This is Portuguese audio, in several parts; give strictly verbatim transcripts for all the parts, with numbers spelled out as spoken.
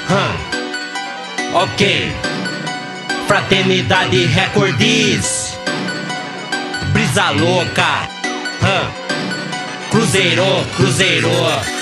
Hum. Ok. Fraternidade Recordes. Brisa louca. Hum. Cruzeiro, cruzeiro.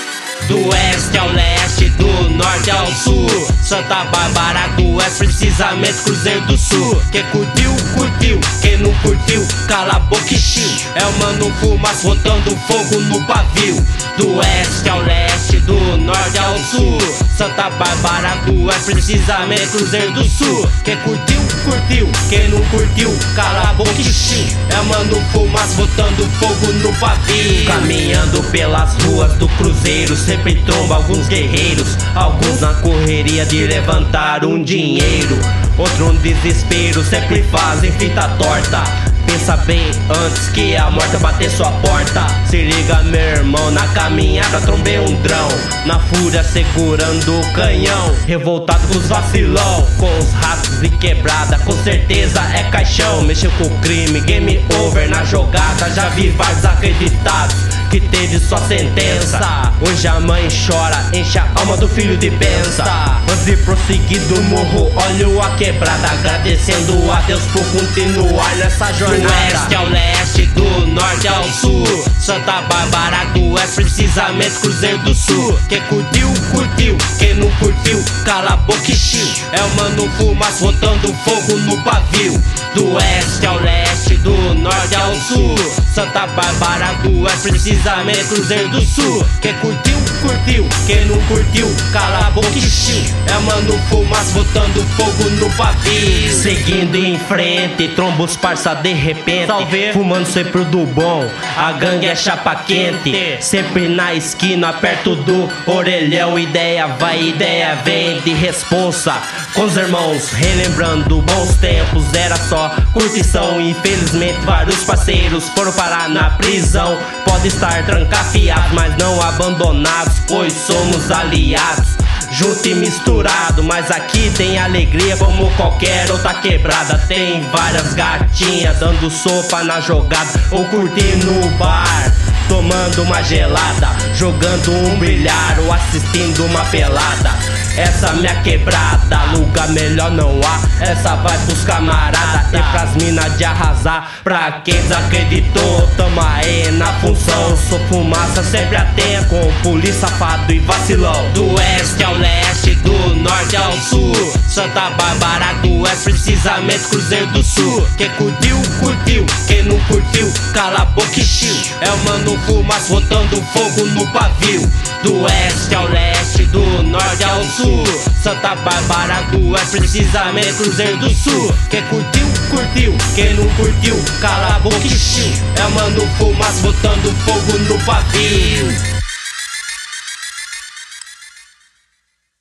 Do oeste ao leste, do norte ao sul. Santa Bárbara do oeste, precisamente Cruzeiro do Sul. Quem curtiu, curtiu, quem não curtiu, cala a boca e chiu. É o Mano Fumaça botando fogo no pavio. Do oeste ao leste, do norte ao sul. Santa Bárbara do oeste, precisamente Cruzeiro do Sul. Quem curtiu, curtiu, quem não curtiu, cala a boca e chiu. É o Mano Fumaça botando fogo no pavio. Caminhando pelas ruas do Cruzeiro, sempre tromba alguns guerreiros, alguns na correria de levantar um dinheiro, outro no desespero, sempre fazem fita torta. Pensa bem antes que a morte bater sua porta. Se liga meu irmão, na caminhada trombei um drão, na fúria segurando o canhão, revoltado com os vacilão, com os ratos e quebrada, com certeza é caixão. Mexeu com o crime, game over na jogada. Já vi vários acreditados que teve sua sentença. Hoje a mãe chora, enche a alma do filho de benção. Antes de prosseguir do morro, olho a quebrada, agradecendo a Deus por continuar nessa jornada. Do oeste ao leste, do norte ao sul. Santa Bárbara do oeste, precisamente Cruzeiro do Sul. Quem curtiu, curtiu, quem não curtiu, cala a boca e chiu. É o Mano Fumaça botando fogo no pavio. Do oeste ao leste, do norte ao sul. Santa Bárbara do oeste, precisamente Cruzeiro do Sul. Quem curtiu, curtiu, quem não curtiu, cala a boca e chiu. É o Mano Fumaça botando fogo no pavio. Seguindo em frente, tromba os parça de repente, salve, fumando sempre do bom. A gangue é chapa quente, sempre na esquina, perto do orelhão. Ideia vai, ideia vem, de responsa com os irmãos, relembrando bons tempos. Era só curtição, infelizmente vários parceiros foram parar na prisão. Pode estar trancafiados, mas não abandonados, pois somos aliados, junto e misturado. Mas aqui tem alegria como qualquer outra quebrada. Tem várias gatinhas dando sopa na jogada, ou curtindo no bar, tomando uma gelada, jogando um bilhar ou assistindo uma pelada. Essa minha quebrada, lugar melhor não há. Essa vai pros camarada e pras minas de arrasar. Pra quem desacreditou, tamo aí na função. Sou fumaça sempre atento, com polícia, safado e vacilão. Do oeste ao leste, do norte ao sul. Santa Bárbara do oeste, precisamente Cruzeiro do Sul. Quem curtiu, curtiu, quem não curtiu, cala a boca e chiu. É o Mano Fumaça botando fogo no pavio. Do oeste ao leste, do norte ao sul. Santa Bárbara do oeste, precisamente Cruzeiro do Sul. Quem curtiu, curtiu, quem não curtiu, cala a boca e chiu. É o Mano Fumaça botando fogo no pavio.